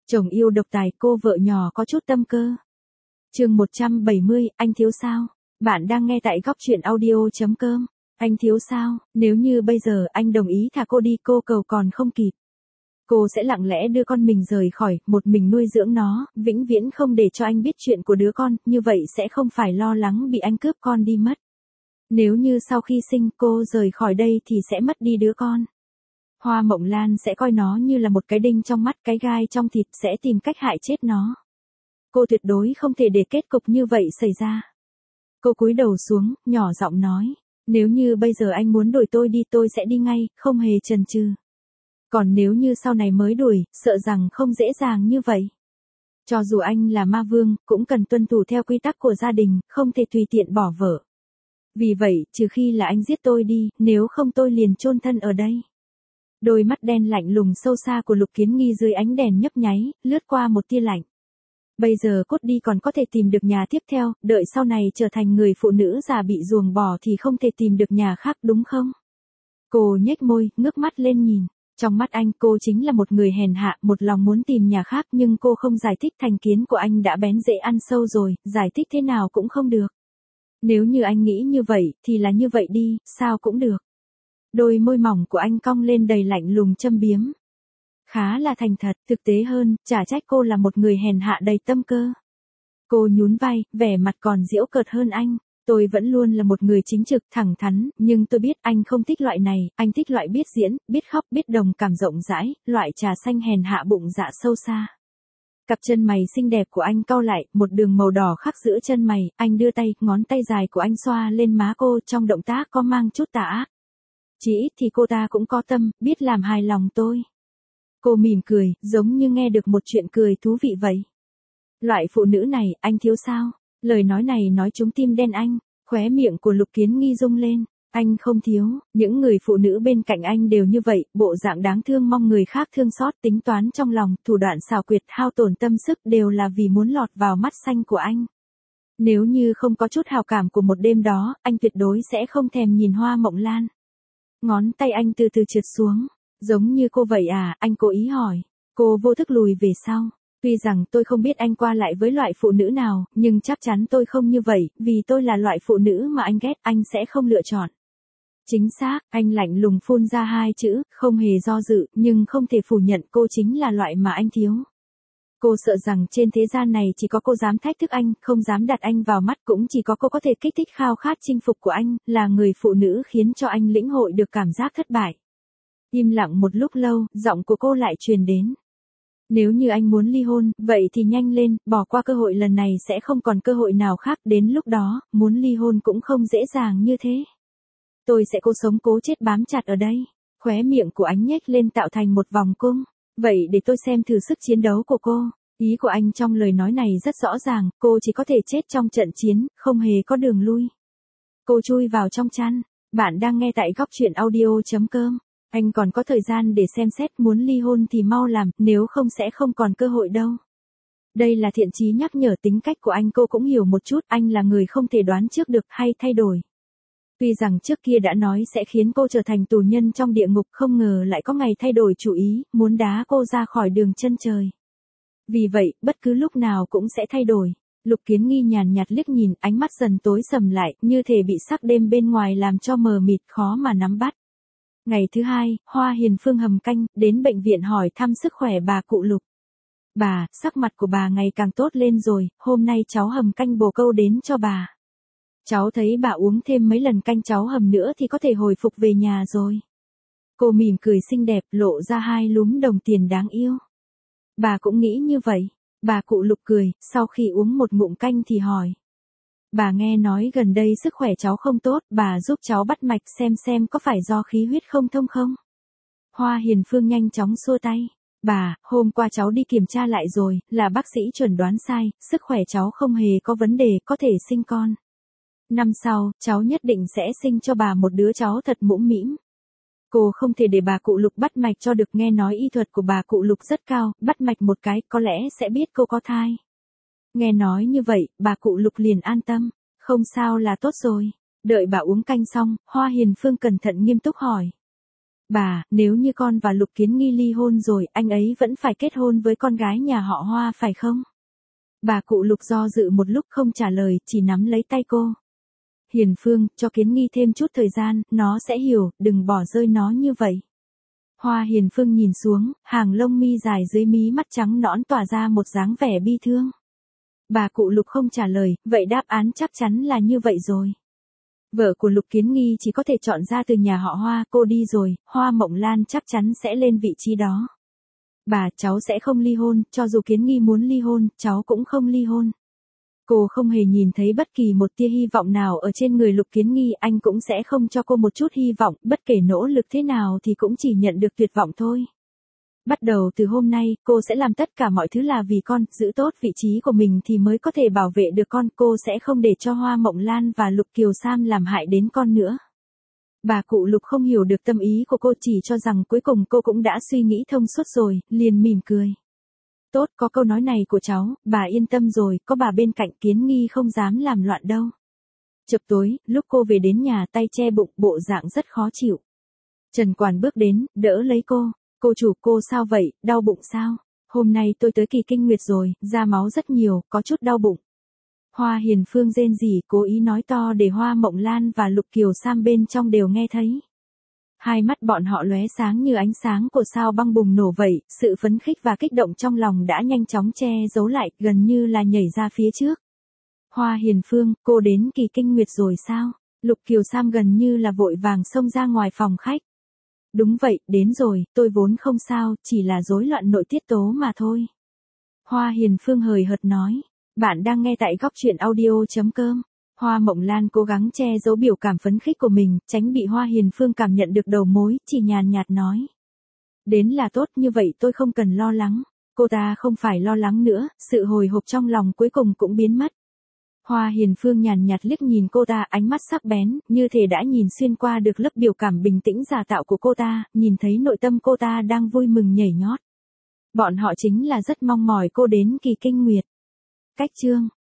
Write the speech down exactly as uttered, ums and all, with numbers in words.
Chồng yêu độc tài, cô vợ nhỏ có chút tâm cơ. Chương một trăm bảy mươi, anh thiếu sao? Bạn đang nghe tại góc truyện audio chấm com. Anh thiếu sao? Nếu như bây giờ anh đồng ý thả cô đi, cô cầu còn không kịp. Cô sẽ lặng lẽ đưa con mình rời khỏi, một mình nuôi dưỡng nó, vĩnh viễn không để cho anh biết chuyện của đứa con, như vậy sẽ không phải lo lắng bị anh cướp con đi mất. Nếu như sau khi sinh cô rời khỏi đây thì sẽ mất đi đứa con. Hoa Mộng Lan sẽ coi nó như là một cái đinh trong mắt, cái gai trong thịt, sẽ tìm cách hại chết nó. Cô tuyệt đối không thể để kết cục như vậy xảy ra. Cô cúi đầu xuống, nhỏ giọng nói, nếu như bây giờ anh muốn đuổi tôi đi tôi sẽ đi ngay, không hề chần chừ. Còn nếu như sau này mới đuổi, sợ rằng không dễ dàng như vậy. Cho dù anh là ma vương, cũng cần tuân thủ theo quy tắc của gia đình, không thể tùy tiện bỏ vợ. Vì vậy, trừ khi là anh giết tôi đi, nếu không tôi liền chôn thân ở đây. Đôi mắt đen lạnh lùng sâu xa của Lục Kiến Nghi dưới ánh đèn nhấp nháy, lướt qua một tia lạnh. Bây giờ cút đi còn có thể tìm được nhà tiếp theo, đợi sau này trở thành người phụ nữ già bị ruồng bỏ thì không thể tìm được nhà khác đúng không? Cô nhếch môi, ngước mắt lên nhìn. Trong mắt anh cô chính là một người hèn hạ, một lòng muốn tìm nhà khác nhưng cô không giải thích, thành kiến của anh đã bén rễ ăn sâu rồi, giải thích thế nào cũng không được. Nếu như anh nghĩ như vậy, thì là như vậy đi, sao cũng được. Đôi môi mỏng của anh cong lên đầy lạnh lùng châm biếm. Khá là thành thật, thực tế hơn, chả trách cô là một người hèn hạ đầy tâm cơ. Cô nhún vai, vẻ mặt còn giễu cợt hơn anh. Tôi vẫn luôn là một người chính trực, thẳng thắn, nhưng tôi biết anh không thích loại này, anh thích loại biết diễn, biết khóc, biết đồng cảm rộng rãi, loại trà xanh hèn hạ bụng dạ sâu xa. Cặp chân mày xinh đẹp của anh cau lại, một đường màu đỏ khắc giữa chân mày, anh đưa tay, ngón tay dài của anh xoa lên má cô, trong động tác có mang chút tà ác. Chỉ ít thì cô ta cũng có tâm, biết làm hài lòng tôi. Cô mỉm cười, giống như nghe được một chuyện cười thú vị vậy. Loại phụ nữ này, anh thiếu sao? Lời nói này nói trúng tim đen anh, khóe miệng của Lục Kiến Nghi rung lên. Anh không thiếu, những người phụ nữ bên cạnh anh đều như vậy, bộ dạng đáng thương mong người khác thương xót, tính toán trong lòng, thủ đoạn xảo quyệt, hao tổn tâm sức đều là vì muốn lọt vào mắt xanh của anh. Nếu như không có chút hào cảm của một đêm đó, anh tuyệt đối sẽ không thèm nhìn Hoa Mộng Lan. Ngón tay anh từ từ trượt xuống, giống như cô vậy à, anh cố ý hỏi. Cô vô thức lùi về sau. Tuy rằng tôi không biết anh qua lại với loại phụ nữ nào, nhưng chắc chắn tôi không như vậy, vì tôi là loại phụ nữ mà anh ghét, anh sẽ không lựa chọn. Chính xác, anh lạnh lùng phun ra hai chữ, không hề do dự, nhưng không thể phủ nhận cô chính là loại mà anh thiếu. Cô sợ rằng trên thế gian này chỉ có cô dám thách thức anh, không dám đặt anh vào mắt, cũng chỉ có cô có thể kích thích khao khát chinh phục của anh, là người phụ nữ khiến cho anh lĩnh hội được cảm giác thất bại. Im lặng một lúc lâu, giọng của cô lại truyền đến. Nếu như anh muốn ly hôn, vậy thì nhanh lên, bỏ qua cơ hội lần này sẽ không còn cơ hội nào khác, đến lúc đó, muốn ly hôn cũng không dễ dàng như thế. Tôi sẽ cố sống cố chết bám chặt ở đây. Khóe miệng của anh nhếch lên tạo thành một vòng cung. Vậy để tôi xem thử sức chiến đấu của cô. Ý của anh trong lời nói này rất rõ ràng, cô chỉ có thể chết trong trận chiến, không hề có đường lui. Cô chui vào trong chăn. Bạn đang nghe tại góc truyện audio chấm com. Anh còn có thời gian để xem xét, muốn ly hôn thì mau làm, nếu không sẽ không còn cơ hội đâu. Đây là thiện chí nhắc nhở, tính cách của anh cô cũng hiểu một chút, anh là người không thể đoán trước được hay thay đổi. Tuy rằng trước kia đã nói sẽ khiến cô trở thành tù nhân trong địa ngục, không ngờ lại có ngày thay đổi chủ ý, muốn đá cô ra khỏi đường chân trời. Vì vậy, bất cứ lúc nào cũng sẽ thay đổi. Lục Kiến Nghi nhàn nhạt liếc nhìn, ánh mắt dần tối sầm lại, như thể bị sắc đêm bên ngoài làm cho mờ mịt, khó mà nắm bắt. Ngày thứ hai, Hoa Hiền Phương hầm canh, đến bệnh viện hỏi thăm sức khỏe bà cụ Lục. Bà, sắc mặt của bà ngày càng tốt lên rồi, hôm nay cháu hầm canh bồ câu đến cho bà. Cháu thấy bà uống thêm mấy lần canh cháu hầm nữa thì có thể hồi phục về nhà rồi. Cô mỉm cười xinh đẹp, lộ ra hai lúm đồng tiền đáng yêu. Bà cũng nghĩ như vậy. Bà cụ Lục cười, sau khi uống một ngụm canh thì hỏi. Bà nghe nói gần đây sức khỏe cháu không tốt, bà giúp cháu bắt mạch xem xem có phải do khí huyết không thông không? Hoa Hiền Phương nhanh chóng xua tay. Bà, hôm qua cháu đi kiểm tra lại rồi, là bác sĩ chuẩn đoán sai, sức khỏe cháu không hề có vấn đề, có thể sinh con. Năm sau, cháu nhất định sẽ sinh cho bà một đứa cháu thật mũm mĩm. Cô không thể để bà cụ Lục bắt mạch cho được, nghe nói y thuật của bà cụ Lục rất cao, bắt mạch một cái, có lẽ sẽ biết cô có thai. Nghe nói như vậy, bà cụ Lục liền an tâm, không sao là tốt rồi. Đợi bà uống canh xong, Hoa Hiền Phương cẩn thận nghiêm túc hỏi. Bà, nếu như con và Lục Kiến Nghi ly hôn rồi, anh ấy vẫn phải kết hôn với con gái nhà họ Hoa phải không? Bà cụ Lục do dự một lúc không trả lời, chỉ nắm lấy tay cô. Hiền Phương, cho Kiến Nghi thêm chút thời gian, nó sẽ hiểu, đừng bỏ rơi nó như vậy. Hoa Hiền Phương nhìn xuống, hàng lông mi dài dưới mí mắt trắng nõn tỏa ra một dáng vẻ bi thương. Bà cụ Lục không trả lời, vậy đáp án chắc chắn là như vậy rồi. Vợ của Lục Kiến Nghi chỉ có thể chọn ra từ nhà họ Hoa, cô đi rồi, Hoa Mộng Lan chắc chắn sẽ lên vị trí đó. Bà, cháu sẽ không ly hôn, cho dù Kiến Nghi muốn ly hôn, cháu cũng không ly hôn. Cô không hề nhìn thấy bất kỳ một tia hy vọng nào ở trên người Lục Kiến Nghi, anh cũng sẽ không cho cô một chút hy vọng, bất kể nỗ lực thế nào thì cũng chỉ nhận được tuyệt vọng thôi. Bắt đầu từ hôm nay, cô sẽ làm tất cả mọi thứ là vì con, giữ tốt vị trí của mình thì mới có thể bảo vệ được con, cô sẽ không để cho Hoa Mộng Lan và Lục Kiều Sam làm hại đến con nữa. Bà cụ Lục không hiểu được tâm ý của cô, chỉ cho rằng cuối cùng cô cũng đã suy nghĩ thông suốt rồi, liền mỉm cười. Tốt, có câu nói này của cháu, bà yên tâm rồi, có bà bên cạnh Kiến Nghi không dám làm loạn đâu. Chập tối, lúc cô về đến nhà tay che bụng, bộ dạng rất khó chịu. Trần Quản bước đến, đỡ lấy cô. Cô chủ, cô sao vậy, đau bụng sao? Hôm nay tôi tới kỳ kinh nguyệt rồi, ra máu rất nhiều, có chút đau bụng. Hoa Hiền Phương rên rỉ, cố ý nói to để Hoa Mộng Lan và Lục Kiều Sam bên trong đều nghe thấy. Hai mắt bọn họ lóe sáng như ánh sáng của sao băng bùng nổ vậy, sự phấn khích và kích động trong lòng đã nhanh chóng che giấu lại, gần như là nhảy ra phía trước. Hoa Hiền Phương, cô đến kỳ kinh nguyệt rồi sao? Lục Kiều Sam gần như là vội vàng xông ra ngoài phòng khách. Đúng vậy, đến rồi, tôi vốn không sao, chỉ là rối loạn nội tiết tố mà thôi. Hoa Hiền Phương hời hợt nói. Bạn đang nghe tại góc truyện audio chấm com. Hoa Mộng Lan cố gắng che giấu biểu cảm phấn khích của mình, tránh bị Hoa Hiền Phương cảm nhận được đầu mối, chỉ nhàn nhạt nói. Đến là tốt, như vậy tôi không cần lo lắng. Cô ta không phải lo lắng nữa, sự hồi hộp trong lòng cuối cùng cũng biến mất. Hoa Hiền Phương nhàn nhạt liếc nhìn cô ta, ánh mắt sắc bén, như thể đã nhìn xuyên qua được lớp biểu cảm bình tĩnh giả tạo của cô ta, nhìn thấy nội tâm cô ta đang vui mừng nhảy nhót. Bọn họ chính là rất mong mỏi cô đến kỳ kinh nguyệt. Cách chương